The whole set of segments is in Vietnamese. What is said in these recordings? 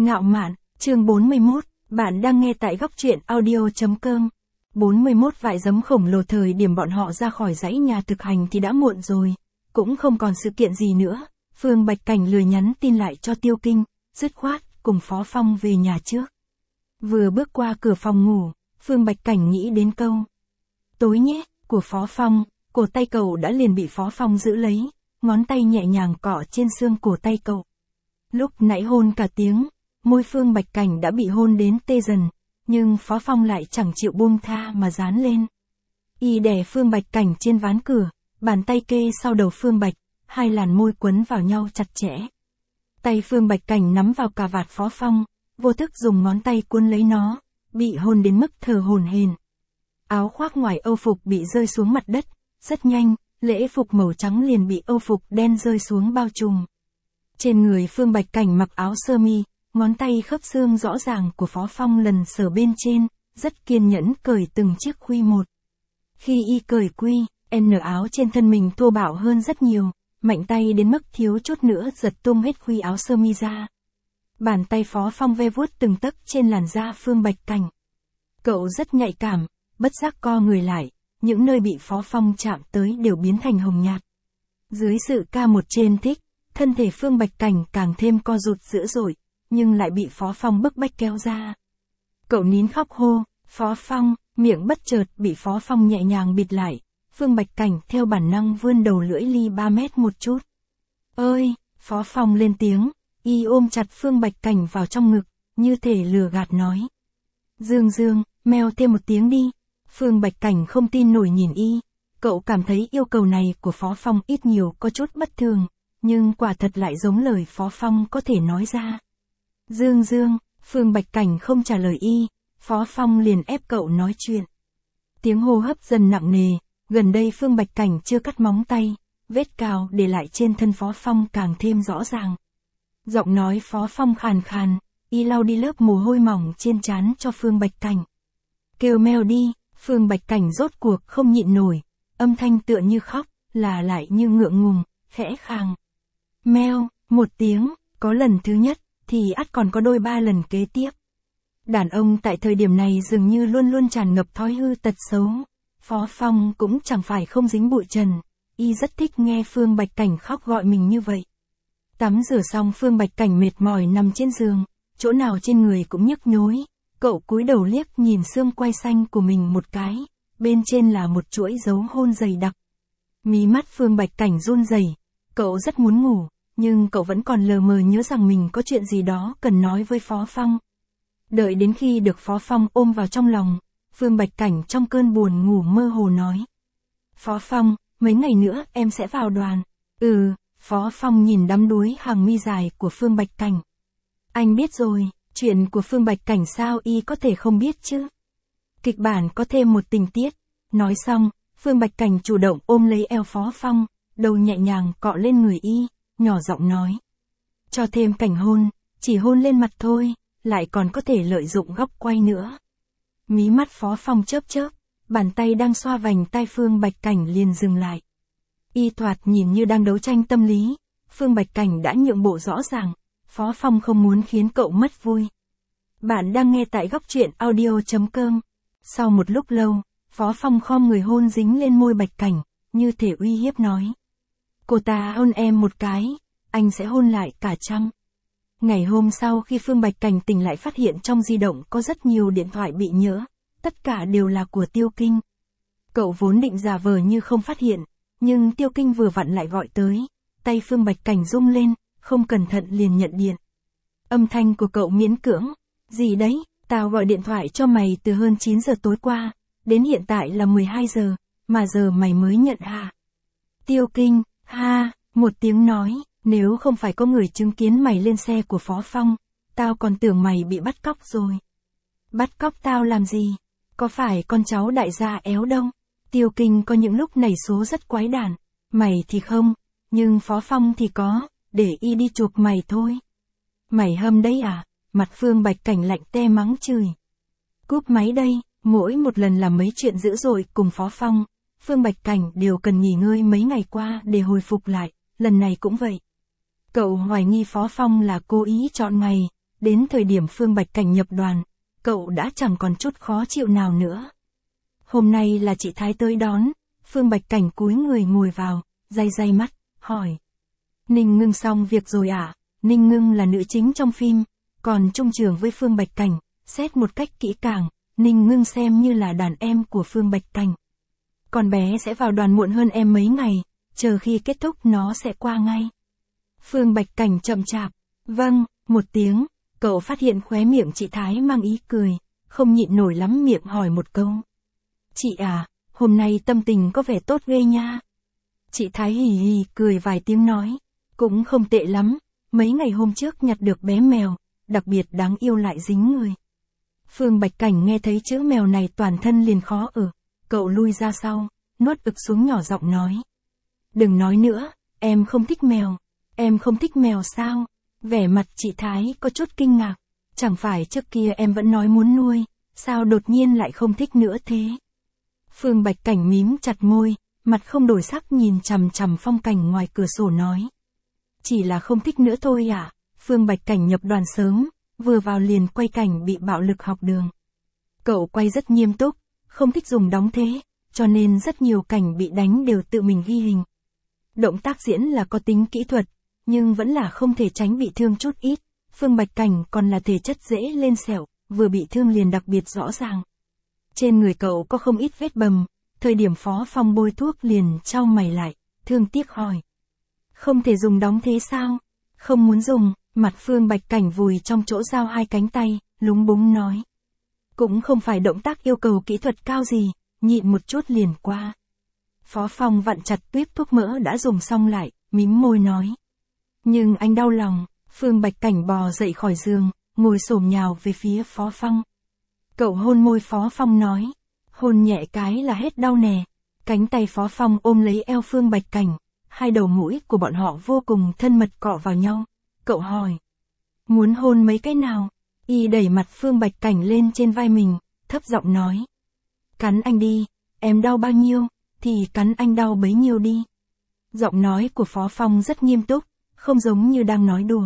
Ngạo mạn, chương 41, bạn đang nghe tại góc truyện audio.com. 41 vại giấm khổng lồ. Thời điểm bọn họ ra khỏi dãy nhà thực hành thì đã muộn rồi, cũng không còn sự kiện gì nữa. Phương Bạch Cảnh lười nhắn tin lại cho Tiêu Kinh, dứt khoát cùng Phó Phong về nhà trước. Vừa bước qua cửa phòng ngủ, Phương Bạch Cảnh nghĩ đến câu tối nhé của Phó Phong, cổ tay cậu đã liền bị Phó Phong giữ lấy, ngón tay nhẹ nhàng cọ trên xương cổ tay cậu. Lúc nãy hôn cả tiếng, môi Phương Bạch Cảnh đã bị hôn đến tê dần, nhưng Phó Phong lại chẳng chịu buông tha mà dán lên. Y đè Phương Bạch Cảnh trên ván cửa, bàn tay kê sau đầu Phương Bạch, hai làn môi quấn vào nhau chặt chẽ. Tay Phương Bạch Cảnh nắm vào cà vạt Phó Phong, vô thức dùng ngón tay cuốn lấy nó, bị hôn đến mức thở hổn hển. Áo khoác ngoài âu phục bị rơi xuống mặt đất, rất nhanh, lễ phục màu trắng liền bị âu phục đen rơi xuống bao trùm. Trên người Phương Bạch Cảnh mặc áo sơ mi, ngón tay khớp xương rõ ràng của Phó Phong lần sờ bên trên, rất kiên nhẫn cởi từng chiếc quy một. Khi y cởi quy, áo trên thân mình thô bạo hơn rất nhiều, mạnh tay đến mức thiếu chút nữa giật tung hết quy áo sơ mi ra. Bàn tay Phó Phong ve vuốt từng tấc trên làn da Phương Bạch Cảnh. Cậu rất nhạy cảm, bất giác co người lại, những nơi bị Phó Phong chạm tới đều biến thành hồng nhạt. Dưới sự ca một trên thích, thân thể Phương Bạch Cảnh càng thêm co rụt dữ dội, nhưng lại bị Phó Phong bức bách kéo ra. Cậu nín khóc hô, Phó Phong, miệng bất chợt bị Phó Phong nhẹ nhàng bịt lại. Phương Bạch Cảnh theo bản năng vươn đầu lưỡi ly 3 mét một chút. Ơi, Phó Phong lên tiếng, y ôm chặt Phương Bạch Cảnh vào trong ngực, như thể lừa gạt nói. Dương, meo thêm một tiếng đi. Phương Bạch Cảnh không tin nổi nhìn y, cậu cảm thấy yêu cầu này của Phó Phong ít nhiều có chút bất thường, nhưng quả thật lại giống lời Phó Phong có thể nói ra. Dương, Phương Bạch Cảnh không trả lời y, Phó Phong liền ép cậu nói chuyện. Tiếng hô hấp dần nặng nề, gần đây Phương Bạch Cảnh chưa cắt móng tay, vết cào để lại trên thân Phó Phong càng thêm rõ ràng. Giọng nói Phó Phong khàn khàn, y lau đi lớp mồ hôi mỏng trên trán cho Phương Bạch Cảnh. Kêu meo đi, Phương Bạch Cảnh rốt cuộc không nhịn nổi, âm thanh tựa như khóc, là lại như ngượng ngùng, khẽ khàng. Meo, một tiếng, có lần thứ nhất, thì ắt còn có đôi ba lần kế tiếp. Đàn ông tại thời điểm này dường như luôn luôn tràn ngập thói hư tật xấu. Phó Phong cũng chẳng phải không dính bụi trần, y rất thích nghe Phương Bạch Cảnh khóc gọi mình như vậy. Tắm rửa xong Phương Bạch Cảnh mệt mỏi nằm trên giường, chỗ nào trên người cũng nhức nhối. Cậu cúi đầu liếc nhìn xương quai xanh của mình một cái, bên trên là một chuỗi dấu hôn dày đặc. Mí mắt Phương Bạch Cảnh run rẩy, cậu rất muốn ngủ, nhưng cậu vẫn còn lờ mờ nhớ rằng mình có chuyện gì đó cần nói với Phó Phong. Đợi đến khi được Phó Phong ôm vào trong lòng, Phương Bạch Cảnh trong cơn buồn ngủ mơ hồ nói. Phó Phong, mấy ngày nữa em sẽ vào đoàn. Phó Phong nhìn đắm đuối hàng mi dài của Phương Bạch Cảnh. Anh biết rồi, chuyện của Phương Bạch Cảnh sao y có thể không biết chứ? Kịch bản có thêm một tình tiết. Nói xong, Phương Bạch Cảnh chủ động ôm lấy eo Phó Phong, đầu nhẹ nhàng cọ lên người y, nhỏ giọng nói. Cho thêm cảnh hôn, chỉ hôn lên mặt thôi, lại còn có thể lợi dụng góc quay nữa. Mí mắt Phó Phong chớp chớp, bàn tay đang xoa vành tai Phương Bạch Cảnh liền dừng lại. Y thoạt nhìn như đang đấu tranh tâm lý, Phương Bạch Cảnh đã nhượng bộ rõ ràng, Phó Phong không muốn khiến cậu mất vui. Bạn đang nghe tại góc truyện audio.com. Sau một lúc lâu, Phó Phong khom người hôn dính lên môi Bạch Cảnh, như thể uy hiếp nói. Cô ta hôn em một cái, anh sẽ hôn lại cả trăm. Ngày hôm sau khi Phương Bạch Cảnh tỉnh lại phát hiện trong di động có rất nhiều điện thoại bị nhỡ, tất cả đều là của Tiêu Kinh. Cậu vốn định giả vờ như không phát hiện, nhưng Tiêu Kinh vừa vặn lại gọi tới, tay Phương Bạch Cảnh rung lên, không cẩn thận liền nhận điện. Âm thanh của cậu miễn cưỡng, gì đấy, tao gọi điện thoại cho mày từ hơn 9 giờ tối qua, đến hiện tại là 12 giờ, mà giờ mày mới nhận hả? Tiêu Kinh, một tiếng nói, nếu không phải có người chứng kiến mày lên xe của Phó Phong, tao còn tưởng mày bị bắt cóc rồi. Bắt cóc tao làm gì? Có phải con cháu đại gia éo đâu? Tiêu Kinh có những lúc nảy số rất quái đản, mày thì không, nhưng Phó Phong thì có, để y đi chuộc mày thôi. Mày hâm đấy à? Mặt Phương Bạch Cảnh lạnh te mắng chửi. Cúp máy đây, mỗi một lần làm mấy chuyện dữ dội cùng Phó Phong, Phương Bạch Cảnh đều cần nghỉ ngơi mấy ngày qua để hồi phục lại, lần này cũng vậy. Cậu hoài nghi Phó Phong là cố ý chọn ngày, Đến thời điểm Phương Bạch Cảnh nhập đoàn, cậu đã chẳng còn chút khó chịu nào nữa. Hôm nay là chị Thái tới đón, Phương Bạch Cảnh cúi người ngồi vào, day day mắt, hỏi. Ninh Ngưng xong việc rồi ạ? Ninh Ngưng là nữ chính trong phim, còn chung trường với Phương Bạch Cảnh, xét một cách kỹ càng, Ninh Ngưng xem như là đàn em của Phương Bạch Cảnh. Con bé sẽ vào đoàn muộn hơn em mấy ngày, chờ khi kết thúc nó sẽ qua ngay. Phương Bạch Cảnh chậm chạp, vâng, một tiếng, cậu phát hiện khóe miệng chị Thái mang ý cười, không nhịn nổi lắm miệng hỏi một câu. Chị à, hôm nay tâm tình có vẻ tốt ghê nha. Chị Thái hì hì cười vài tiếng nói, cũng không tệ lắm, mấy ngày hôm trước nhặt được bé mèo, đặc biệt đáng yêu lại dính người. Phương Bạch Cảnh nghe thấy chữ mèo này toàn thân liền khó ở, cậu lui ra sau, nuốt ực xuống nhỏ giọng nói. Đừng nói nữa, em không thích mèo. Em không thích mèo sao? Vẻ mặt chị Thái có chút kinh ngạc, chẳng phải trước kia em vẫn nói muốn nuôi, sao đột nhiên lại không thích nữa thế? Phương Bạch Cảnh mím chặt môi, mặt không đổi sắc nhìn chằm chằm phong cảnh ngoài cửa sổ nói. Chỉ là không thích nữa thôi à? Phương Bạch Cảnh nhập đoàn sớm, vừa vào liền quay cảnh bị bạo lực học đường. Cậu quay rất nghiêm túc, không thích dùng đóng thế, cho nên rất nhiều cảnh bị đánh đều tự mình ghi hình. Động tác diễn là có tính kỹ thuật, nhưng vẫn là không thể tránh bị thương chút ít. Phương Bạch Cảnh còn là thể chất dễ lên sẹo, vừa bị thương liền đặc biệt rõ ràng. Trên người cậu có không ít vết bầm, thời điểm Phó Phong bôi thuốc liền chau mày lại, thương tiếc hỏi. Không thể dùng đóng thế sao? Không muốn dùng, mặt Phương Bạch Cảnh vùi trong chỗ giao hai cánh tay, lúng búng nói. Cũng không phải động tác yêu cầu kỹ thuật cao gì, nhịn một chút liền qua. Phó Phong vặn chặt tuyếp thuốc mỡ đã dùng xong lại, mím môi nói. Nhưng anh đau lòng, Phương Bạch Cảnh bò dậy khỏi giường, ngồi xổm nhào về phía Phó Phong. Cậu hôn môi Phó Phong nói. Hôn nhẹ cái là hết đau nè. Cánh tay Phó Phong ôm lấy eo Phương Bạch Cảnh, hai đầu mũi của bọn họ vô cùng thân mật cọ vào nhau. Cậu hỏi. Muốn hôn mấy cái nào? Y đẩy mặt Phương Bạch Cảnh lên trên vai mình, thấp giọng nói. Cắn anh đi, em đau bao nhiêu, thì cắn anh đau bấy nhiêu đi. Giọng nói của Phó Phong rất nghiêm túc, không giống như đang nói đùa.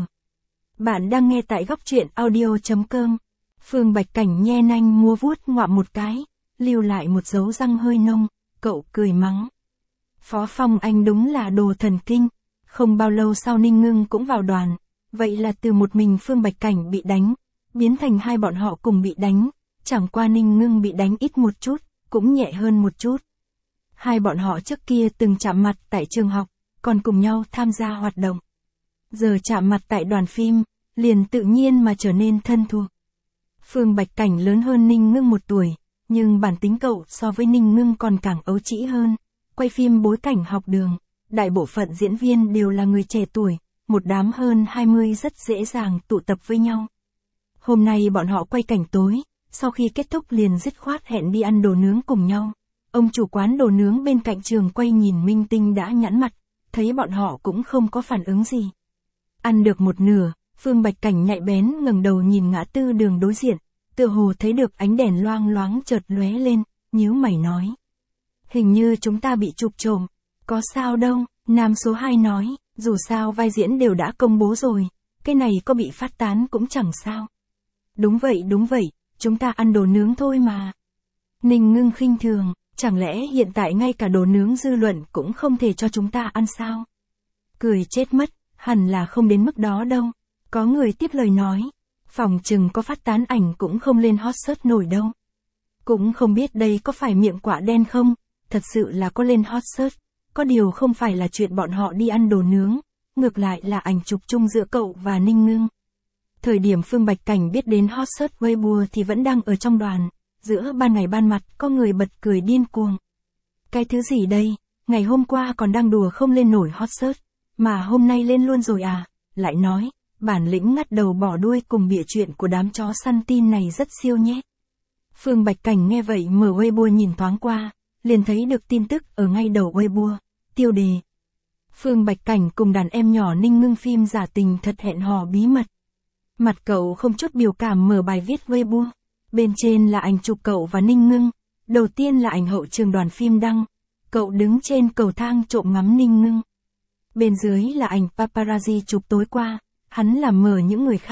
Bạn đang nghe tại góc truyện audio.com. Phương Bạch Cảnh nhe nanh múa vuốt ngoạm một cái, lưu lại một dấu răng hơi nông, cậu cười mắng. Phó Phong anh đúng là đồ thần kinh. Không bao lâu sau Ninh Ngưng cũng vào đoàn, vậy là từ một mình Phương Bạch Cảnh bị đánh, biến thành hai bọn họ cùng bị đánh, chẳng qua Ninh Ngưng bị đánh ít một chút, cũng nhẹ hơn một chút. Hai bọn họ trước kia từng chạm mặt tại trường học, còn cùng nhau tham gia hoạt động. Giờ chạm mặt tại đoàn phim, liền tự nhiên mà trở nên thân thuộc. Phương Bạch Cảnh lớn hơn Ninh Ngưng 1 tuổi, nhưng bản tính cậu so với Ninh Ngưng còn càng ấu trĩ hơn. Quay phim bối cảnh học đường, đại bộ phận diễn viên đều là người trẻ tuổi, một đám hơn 20 rất dễ dàng tụ tập với nhau. Hôm nay bọn họ quay cảnh tối, sau khi kết thúc liền dứt khoát hẹn đi ăn đồ nướng cùng nhau. Ông chủ quán đồ nướng bên cạnh trường quay nhìn minh tinh đã nhẵn mặt, thấy bọn họ cũng không có phản ứng gì. Ăn được một nửa, Phương Bạch Cảnh nhạy bén ngẩng đầu nhìn ngã tư đường đối diện, tựa hồ thấy được ánh đèn loang loáng chợt lóe lên, nhíu mày nói. Hình như chúng ta bị chụp trộm, có sao đâu, nam số 2 nói, dù sao vai diễn đều đã công bố rồi, cái này có bị phát tán cũng chẳng sao. Đúng vậy, chúng ta ăn đồ nướng thôi mà. Ninh Ngưng khinh thường, chẳng lẽ hiện tại ngay cả đồ nướng dư luận cũng không thể cho chúng ta ăn sao? Cười chết mất, hẳn là không đến mức đó đâu. Có người tiếp lời nói, phòng chừng có phát tán ảnh cũng không lên hot search nổi đâu. Cũng không biết đây có phải miệng quả đen không, thật sự là có lên hot search, có điều không phải là chuyện bọn họ đi ăn đồ nướng, ngược lại là ảnh chụp chung giữa cậu và Ninh Ngưng. Thời điểm Phương Bạch Cảnh biết đến hot search Weibo thì vẫn đang ở trong đoàn, giữa ban ngày ban mặt có người bật cười điên cuồng. Cái thứ gì đây, ngày hôm qua còn đang đùa không lên nổi hot search, mà hôm nay lên luôn rồi à, lại nói, bản lĩnh ngắt đầu bỏ đuôi cùng bịa chuyện của đám chó săn tin này rất siêu nhé. Phương Bạch Cảnh nghe vậy mở Weibo nhìn thoáng qua, liền thấy được tin tức ở ngay đầu Weibo, tiêu đề. Phương Bạch Cảnh cùng đàn em nhỏ Ninh Ngưng phim giả tình thật hẹn hò bí mật. Mặt cậu không chút biểu cảm mở bài viết Weibo. Bên trên là ảnh chụp cậu và Ninh Ngưng. Đầu tiên là ảnh hậu trường đoàn phim đăng. Cậu đứng trên cầu thang trộm ngắm Ninh Ngưng. Bên dưới là ảnh paparazzi chụp tối qua. Hắn làm mờ những người khác.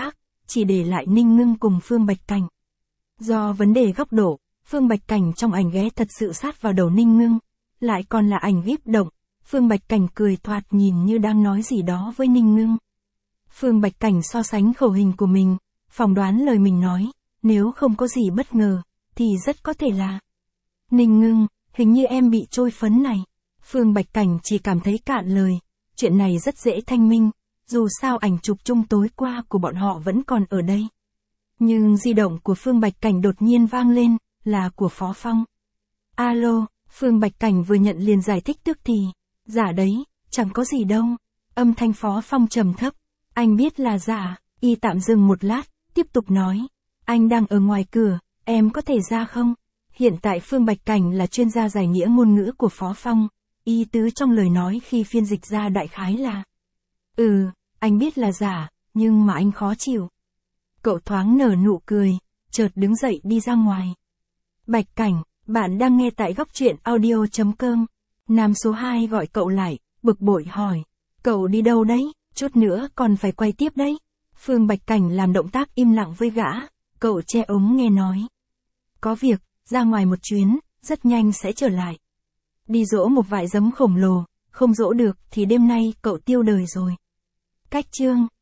chỉ để lại Ninh Ngưng cùng Phương Bạch Cảnh. Do vấn đề góc độ, Phương Bạch Cảnh trong ảnh ghé thật sự sát vào đầu Ninh Ngưng, lại còn là ảnh víp động. Phương Bạch Cảnh cười thoạt nhìn như đang nói gì đó với Ninh Ngưng. Phương Bạch Cảnh so sánh khẩu hình của mình, phỏng đoán lời mình nói, nếu không có gì bất ngờ, thì rất có thể là Ninh Ngưng, hình như em bị trôi phấn này. Phương Bạch Cảnh chỉ cảm thấy cạn lời, chuyện này rất dễ thanh minh, dù sao ảnh chụp chung tối qua của bọn họ vẫn còn ở đây. Nhưng di động của Phương Bạch Cảnh đột nhiên vang lên, là của Phó Phong. Alo, Phương Bạch Cảnh vừa nhận liền giải thích tức thì, giả đấy, chẳng có gì đâu. Âm thanh Phó Phong trầm thấp, anh biết là giả. Y tạm dừng một lát, tiếp tục nói, anh đang ở ngoài cửa, em có thể ra không? Hiện tại Phương Bạch Cảnh là chuyên gia giải nghĩa ngôn ngữ của Phó Phong, ý tứ trong lời nói khi phiên dịch ra đại khái là, anh biết là giả, nhưng mà anh khó chịu. Cậu thoáng nở nụ cười, chợt đứng dậy đi ra ngoài. Bạch Cảnh, bạn đang nghe tại góc truyện audio.com. Nam số 2 gọi cậu lại, bực bội hỏi, cậu đi đâu đấy, chút nữa còn phải quay tiếp đấy. Phương Bạch Cảnh làm động tác im lặng với gã, cậu che ống nghe nói. Có việc, ra ngoài một chuyến, rất nhanh sẽ trở lại. Đi dỗ một vại giấm khổng lồ, không dỗ được thì đêm nay cậu tiêu đời rồi. Cách chương